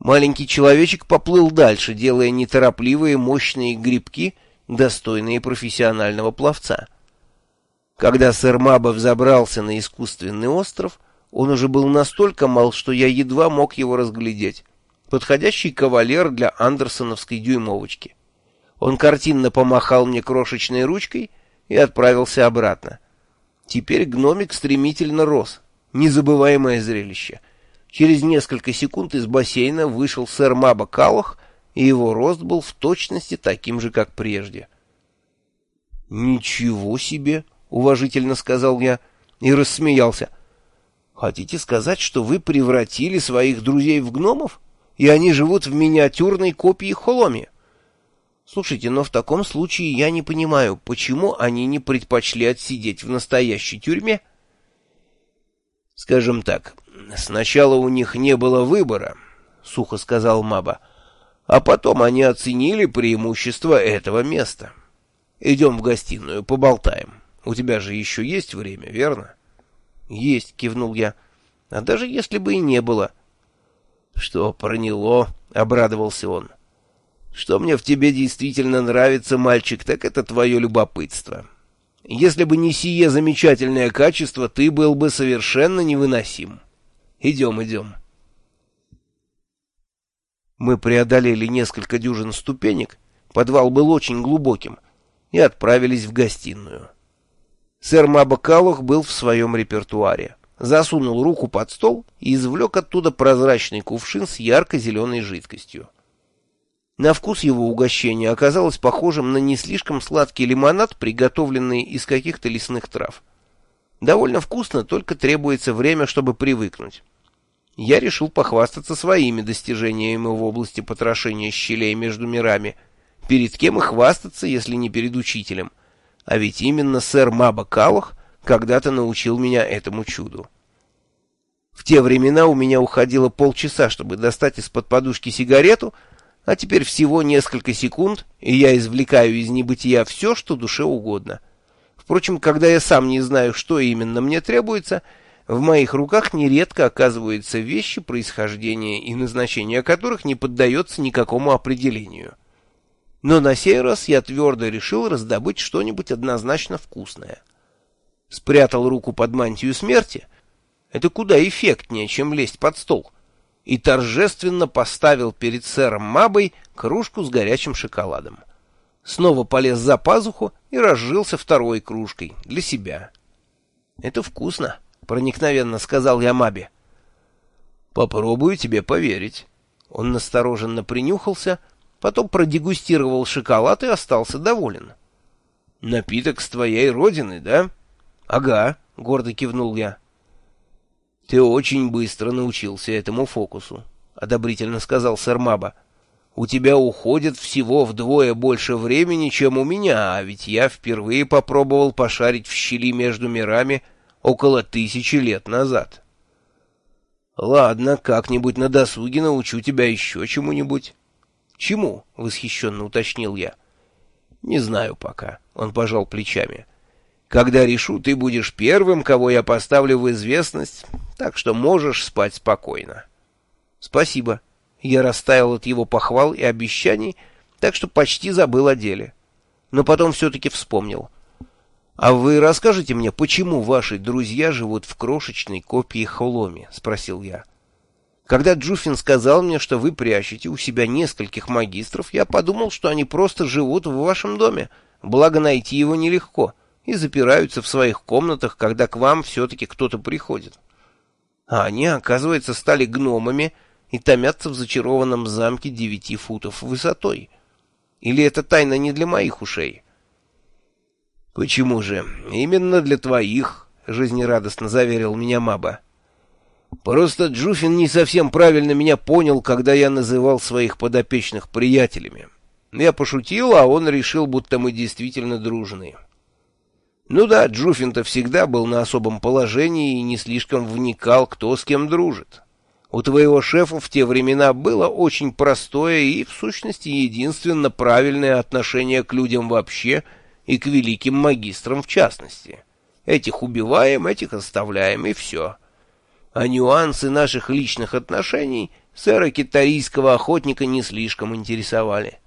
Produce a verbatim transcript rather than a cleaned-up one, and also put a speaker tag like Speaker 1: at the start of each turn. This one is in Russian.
Speaker 1: Маленький человечек поплыл дальше, делая неторопливые мощные грибки, достойные профессионального пловца. Когда сэр Маба взобрался на искусственный остров, он уже был настолько мал, что я едва мог его разглядеть. Подходящий кавалер для андерсоновской дюймовочки. Он картинно помахал мне крошечной ручкой и отправился обратно. Теперь гномик стремительно рос. Незабываемое зрелище. Через несколько секунд из бассейна вышел сэр Маба Каллах, и его рост был в точности таким же, как прежде. «Ничего себе!» — уважительно сказал я и рассмеялся. «Хотите сказать, что вы превратили своих друзей в гномов, и они живут в миниатюрной копии Холоми? Слушайте, но в таком случае я не понимаю, почему они не предпочли отсидеть в настоящей тюрьме?» «Скажем так, сначала у них не было выбора», — сухо сказал Маба, — «а потом они оценили преимущество этого места. Идем в гостиную, поболтаем. У тебя же еще есть время, верно?» «Есть», — кивнул я. «А даже если бы и не было». «Что проняло?» — обрадовался он. «Что мне в тебе действительно нравится, мальчик, так это твое любопытство. Если бы не сие замечательное качество, ты был бы совершенно невыносим. Идем, идем». Мы преодолели несколько дюжин ступенек, подвал был очень глубоким, и отправились в гостиную. Сэр Маба Каллах был в своем репертуаре. Засунул руку под стол и извлек оттуда прозрачный кувшин с ярко-зеленой жидкостью. На вкус его угощение оказалось похожим на не слишком сладкий лимонад, приготовленный из каких-то лесных трав. Довольно вкусно, только требуется время, чтобы привыкнуть. Я решил похвастаться своими достижениями в области потрошения щелей между мирами. Перед кем и хвастаться, если не перед учителем? А ведь именно сэр Маба Каллах когда-то научил меня этому чуду. В те времена у меня уходило полчаса, чтобы достать из-под подушки сигарету, а теперь всего несколько секунд, и я извлекаю из небытия все, что душе угодно. Впрочем, когда я сам не знаю, что именно мне требуется, в моих руках нередко оказываются вещи, происхождения и назначения которых не поддается никакому определению. Но на сей раз я твердо решил раздобыть что-нибудь однозначно вкусное. Спрятал руку под мантию смерти, это куда эффектнее, чем лезть под стол, и торжественно поставил перед сэром Мабой кружку с горячим шоколадом. Снова полез за пазуху и разжился второй кружкой для себя. «Это вкусно», — проникновенно сказал я Мабе. «Попробую тебе поверить». Он настороженно принюхался, потом продегустировал шоколад и остался доволен. «Напиток с твоей родины, да?» «Ага», — гордо кивнул я. «Ты очень быстро научился этому фокусу», — одобрительно сказал сэр Маба. «У тебя уходит всего вдвое больше времени, чем у меня, а ведь я впервые попробовал пошарить в щели между мирами около тысячи лет назад». «Ладно, как-нибудь на досуге научу тебя еще чему-нибудь». «Чему?» — восхищенно уточнил я. «Не знаю пока», — он пожал плечами. «Когда решу, ты будешь первым, кого я поставлю в известность, так что можешь спать спокойно». «Спасибо». Я растаял от его похвал и обещаний, так что почти забыл о деле. Но потом все-таки вспомнил. «А вы расскажете мне, почему ваши друзья живут в крошечной копии Холоми?» — спросил я. «Когда Джуфин сказал мне, что вы прячете у себя нескольких магистров, я подумал, что они просто живут в вашем доме, благо найти его нелегко, и запираются в своих комнатах, когда к вам все-таки кто-то приходит. А они, оказывается, стали гномами и томятся в зачарованном замке девяти футов высотой. Или это тайна не для моих ушей?» «Почему же? Именно для твоих», — жизнерадостно заверил меня Маба. «Просто Джуфин не совсем правильно меня понял, когда я называл своих подопечных приятелями. Я пошутил, а он решил, будто мы действительно дружны. Ну да, Джуфин-то всегда был на особом положении и не слишком вникал, кто с кем дружит. У твоего шефа в те времена было очень простое и, в сущности, единственно правильное отношение к людям вообще и к великим магистрам в частности. Этих убиваем, этих оставляем, и все. А нюансы наших личных отношений сэра китарийского охотника не слишком интересовали.